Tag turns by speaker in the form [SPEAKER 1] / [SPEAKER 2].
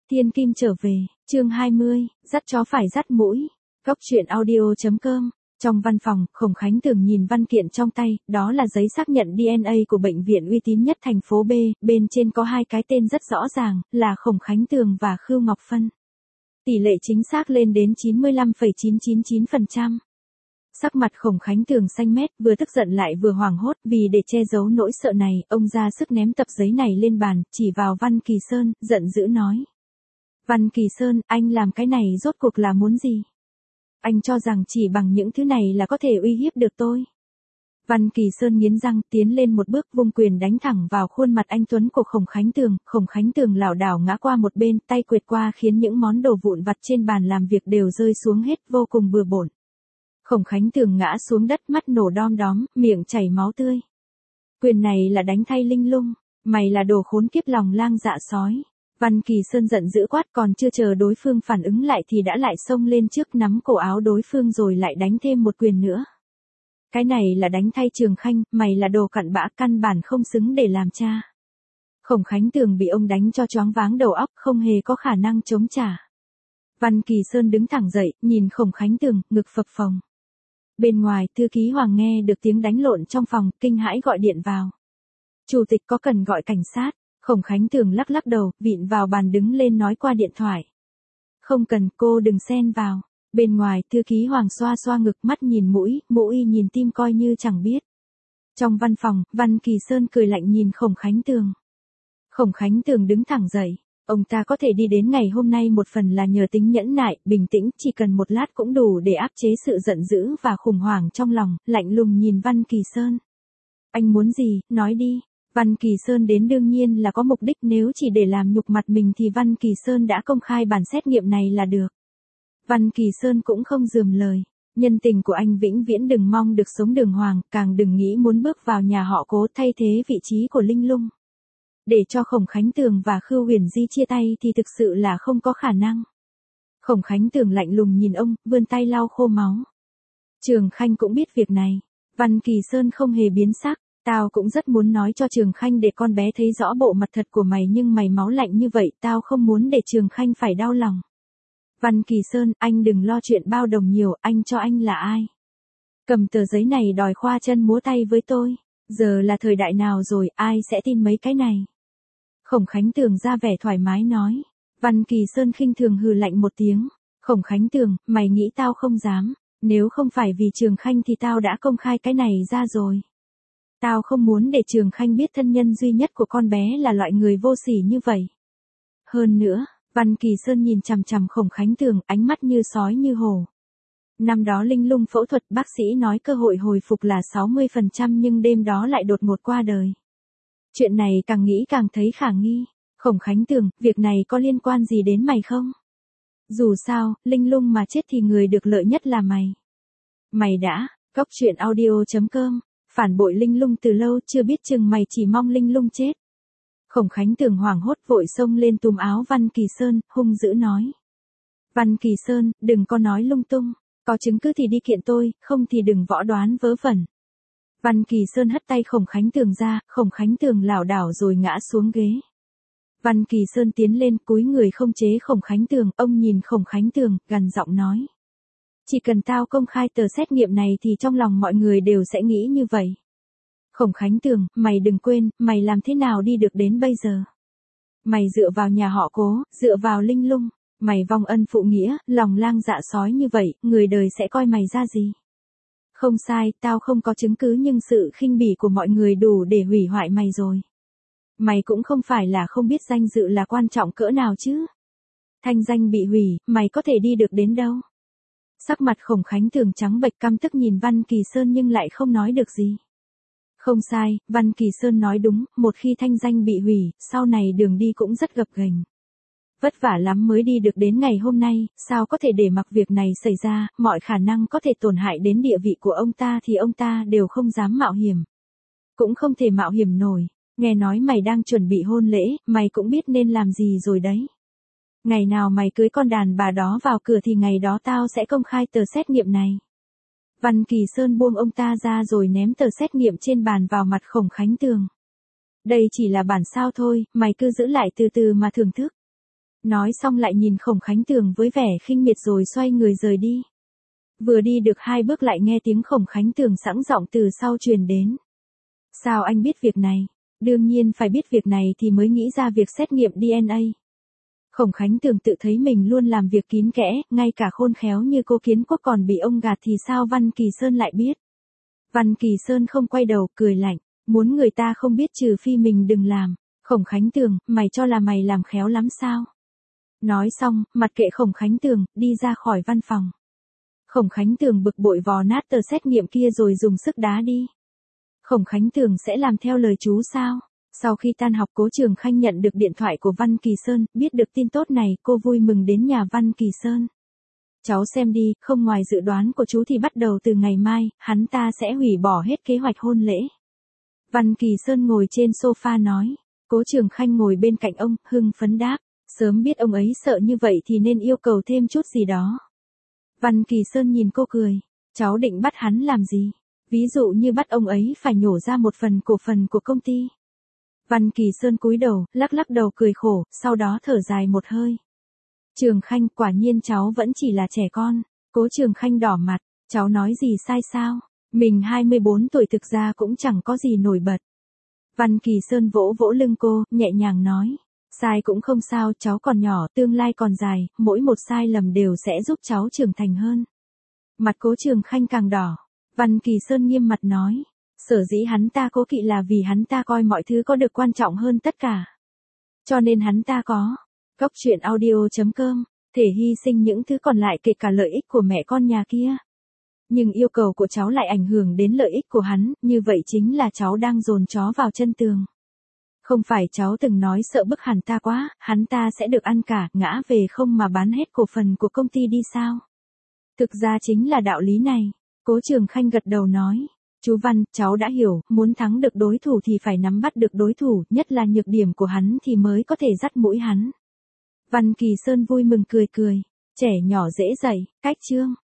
[SPEAKER 1] Thiên Kim trở về, chương 20, dắt chó phải dắt mũi. Góc truyện audio.com. Trong văn phòng, Khổng Khánh Tường nhìn văn kiện trong tay, đó là giấy xác nhận DNA của bệnh viện uy tín nhất thành phố B, bên trên có hai cái tên rất rõ ràng, là Khổng Khánh Tường và Khưu Ngọc Phân. Tỷ lệ chính xác lên đến 95,999%. Sắc mặt Khổng Khánh Tường xanh mét, vừa tức giận lại vừa hoảng hốt, vì để che giấu nỗi sợ này, ông ra sức ném tập giấy này lên bàn, chỉ vào Văn Kỳ Sơn, giận dữ nói. Văn Kỳ Sơn, anh làm cái này rốt cuộc là muốn gì? Anh cho rằng chỉ bằng những thứ này là có thể uy hiếp được tôi. Văn Kỳ Sơn nghiến răng, tiến lên một bước, vung quyền đánh thẳng vào khuôn mặt anh tuấn của Khổng Khánh Tường lảo đảo ngã qua một bên, tay quệt qua khiến những món đồ vụn vặt trên bàn làm việc đều rơi xuống hết, vô cùng bừa bộn. Khổng Khánh Tường ngã xuống đất, mắt nổ đom đóm, miệng chảy máu tươi. Quyền này là đánh thay Linh Lung, mày là đồ khốn kiếp lòng lang dạ sói. Văn Kỳ Sơn giận dữ quát, còn chưa chờ đối phương phản ứng lại thì đã lại xông lên trước, nắm cổ áo đối phương rồi lại đánh thêm một quyền nữa. Cái này là đánh thay Trường Khanh, mày là đồ cặn bã, căn bản không xứng để làm cha. Khổng Khánh Tường bị ông đánh cho choáng váng đầu óc, không hề có khả năng chống trả. Văn Kỳ Sơn đứng thẳng dậy, nhìn Khổng Khánh Tường, ngực phập phồng. Bên ngoài, thư ký Hoàng nghe được tiếng đánh lộn trong phòng, kinh hãi gọi điện vào. Chủ tịch có cần gọi cảnh sát? Khổng Khánh Tường lắc lắc đầu, vịn vào bàn đứng lên nói qua điện thoại. Không cần, cô đừng xen vào. Bên ngoài, thư ký Hoàng xoa xoa ngực, mắt nhìn mũi nhìn tim coi như chẳng biết. Trong văn phòng, Văn Kỳ Sơn cười lạnh nhìn Khổng Khánh Tường. Khổng Khánh Tường đứng thẳng dậy. Ông ta có thể đi đến ngày hôm nay một phần là nhờ tính nhẫn nại, bình tĩnh, chỉ cần một lát cũng đủ để áp chế sự giận dữ và khủng hoảng trong lòng, lạnh lùng nhìn Văn Kỳ Sơn. Anh muốn gì, nói đi. Văn Kỳ Sơn đến đương nhiên là có mục đích, nếu chỉ để làm nhục mặt mình thì Văn Kỳ Sơn đã công khai bản xét nghiệm này là được. Văn Kỳ Sơn cũng không rườm lời. Nhân tình của anh vĩnh viễn đừng mong được sống đường hoàng, càng đừng nghĩ muốn bước vào nhà họ Cố thay thế vị trí của Linh Lung. Để cho Khổng Khánh Tường và Khưu Huyền Di chia tay thì thực sự là không có khả năng. Khổng Khánh Tường lạnh lùng nhìn ông, vươn tay lau khô máu. Trường Khanh cũng biết việc này. Văn Kỳ Sơn không hề biến sắc. Tao cũng rất muốn nói cho Trường Khanh để con bé thấy rõ bộ mặt thật của mày, nhưng mày máu lạnh như vậy, tao không muốn để Trường Khanh phải đau lòng. Văn Kỳ Sơn, anh đừng lo chuyện bao đồng nhiều, anh cho anh là ai? Cầm tờ giấy này đòi khoa chân múa tay với tôi. Giờ là thời đại nào rồi, ai sẽ tin mấy cái này? Khổng Khánh Tường ra vẻ thoải mái nói. Văn Kỳ Sơn khinh thường hừ lạnh một tiếng. Khổng Khánh Tường, mày nghĩ tao không dám? Nếu không phải vì Trường Khanh thì tao đã công khai cái này ra rồi. Tao không muốn để Trường Khanh biết thân nhân duy nhất của con bé là loại người vô sỉ như vậy. Hơn nữa, Văn Kỳ Sơn nhìn chằm chằm Khổng Khánh Tường, ánh mắt như sói như hổ. Năm đó Linh Lung phẫu thuật, bác sĩ nói cơ hội hồi phục là 60% nhưng đêm đó lại đột ngột qua đời. Chuyện này càng nghĩ càng thấy khả nghi. Khổng Khánh Tường, việc này có liên quan gì đến mày không? Dù sao, Linh Lung mà chết thì người được lợi nhất là mày. Mày đã, góc truyện audio.com. Phản bội Linh Lung từ lâu, chưa biết chừng mày chỉ mong Linh Lung chết. Khổng Khánh Tường hoảng hốt vội xông lên túm áo Văn Kỳ Sơn, hung dữ nói. Văn Kỳ Sơn, đừng có nói lung tung, có chứng cứ thì đi kiện tôi, không thì đừng võ đoán vớ vẩn. Văn Kỳ Sơn hất tay Khổng Khánh Tường ra, Khổng Khánh Tường lảo đảo rồi ngã xuống ghế. Văn Kỳ Sơn tiến lên, cúi người không chế Khổng Khánh Tường, ông nhìn Khổng Khánh Tường, gằn giọng nói. Chỉ cần tao công khai tờ xét nghiệm này thì trong lòng mọi người đều sẽ nghĩ như vậy. Khổng Khánh Tường, mày đừng quên, mày làm thế nào đi được đến bây giờ. Mày dựa vào nhà họ Cố, dựa vào Linh Lung, mày vong ân phụ nghĩa, lòng lang dạ sói như vậy, người đời sẽ coi mày ra gì. Không sai, tao không có chứng cứ nhưng sự khinh bỉ của mọi người đủ để hủy hoại mày rồi. Mày cũng không phải là không biết danh dự là quan trọng cỡ nào chứ. Thanh danh bị hủy, mày có thể đi được đến đâu. Sắc mặt Khổng Khánh Tường trắng bệch, căm tức nhìn Văn Kỳ Sơn nhưng lại không nói được gì. Không sai, Văn Kỳ Sơn nói đúng, một khi thanh danh bị hủy, sau này đường đi cũng rất gập ghềnh. Vất vả lắm mới đi được đến ngày hôm nay, sao có thể để mặc việc này xảy ra, mọi khả năng có thể tổn hại đến địa vị của ông ta thì ông ta đều không dám mạo hiểm. Cũng không thể mạo hiểm nổi, nghe nói mày đang chuẩn bị hôn lễ, mày cũng biết nên làm gì rồi đấy. Ngày nào mày cưới con đàn bà đó vào cửa thì ngày đó tao sẽ công khai tờ xét nghiệm này. Văn Kỳ Sơn buông ông ta ra rồi ném tờ xét nghiệm trên bàn vào mặt Khổng Khánh Tường. Đây chỉ là bản sao thôi, mày cứ giữ lại từ từ mà thưởng thức. Nói xong lại nhìn Khổng Khánh Tường với vẻ khinh miệt rồi xoay người rời đi. Vừa đi được 2 bước lại nghe tiếng Khổng Khánh Tường sẵn giọng từ sau truyền đến. Sao anh biết việc này? Đương nhiên phải biết việc này thì mới nghĩ ra việc xét nghiệm DNA. Khổng Khánh Tường tự thấy mình luôn làm việc kín kẽ, ngay cả khôn khéo như cô Kiến Quốc còn bị ông gạt thì sao Văn Kỳ Sơn lại biết? Văn Kỳ Sơn không quay đầu, cười lạnh, muốn người ta không biết trừ phi mình đừng làm. Khổng Khánh Tường, mày cho là mày làm khéo lắm sao? Nói xong, mặc kệ Khổng Khánh Tường, đi ra khỏi văn phòng. Khổng Khánh Tường bực bội vò nát tờ xét nghiệm kia rồi dùng sức đá đi. Khổng Khánh Tường sẽ làm theo lời chú sao? Sau khi tan học Cố Trường Khanh nhận được điện thoại của Văn Kỳ Sơn, biết được tin tốt này, cô vui mừng đến nhà Văn Kỳ Sơn. Cháu xem đi, không ngoài dự đoán của chú thì bắt đầu từ ngày mai, hắn ta sẽ hủy bỏ hết kế hoạch hôn lễ. Văn Kỳ Sơn ngồi trên sofa nói. Cố Trường Khanh ngồi bên cạnh ông, hưng phấn đáp. Sớm biết ông ấy sợ như vậy thì nên yêu cầu thêm chút gì đó. Văn Kỳ Sơn nhìn cô cười. Cháu định bắt hắn làm gì? Ví dụ như bắt ông ấy phải nhổ ra một phần cổ phần của công ty. Văn Kỳ Sơn cúi đầu, lắc lắc đầu cười khổ, sau đó thở dài một hơi. Trường Khanh, quả nhiên cháu vẫn chỉ là trẻ con. Cố Trường Khanh đỏ mặt, cháu nói gì sai sao? Mình 24 tuổi thực ra cũng chẳng có gì nổi bật. Văn Kỳ Sơn vỗ vỗ lưng cô, nhẹ nhàng nói. Sai cũng không sao, cháu còn nhỏ, tương lai còn dài, mỗi một sai lầm đều sẽ giúp cháu trưởng thành hơn. Mặt Cố Trường Khanh càng đỏ. Văn Kỳ Sơn nghiêm mặt nói. Sở dĩ hắn ta cố kỵ là vì hắn ta coi mọi thứ có được quan trọng hơn tất cả. Cho nên hắn ta có. Góc truyện audio.com, thể hy sinh những thứ còn lại kể cả lợi ích của mẹ con nhà kia. Nhưng yêu cầu của cháu lại ảnh hưởng đến lợi ích của hắn, như vậy chính là cháu đang dồn chó vào chân tường. Không phải cháu từng nói sợ bức hắn ta quá, hắn ta sẽ được ăn cả, ngã về không mà bán hết cổ phần của công ty đi sao? Thực ra chính là đạo lý này. Cố Trường Khanh gật đầu nói. Chú Văn, cháu đã hiểu, muốn thắng được đối thủ thì phải nắm bắt được đối thủ, nhất là nhược điểm của hắn thì mới có thể dắt mũi hắn. Văn Kỳ Sơn vui mừng cười cười. Trẻ nhỏ dễ dạy, cách chương.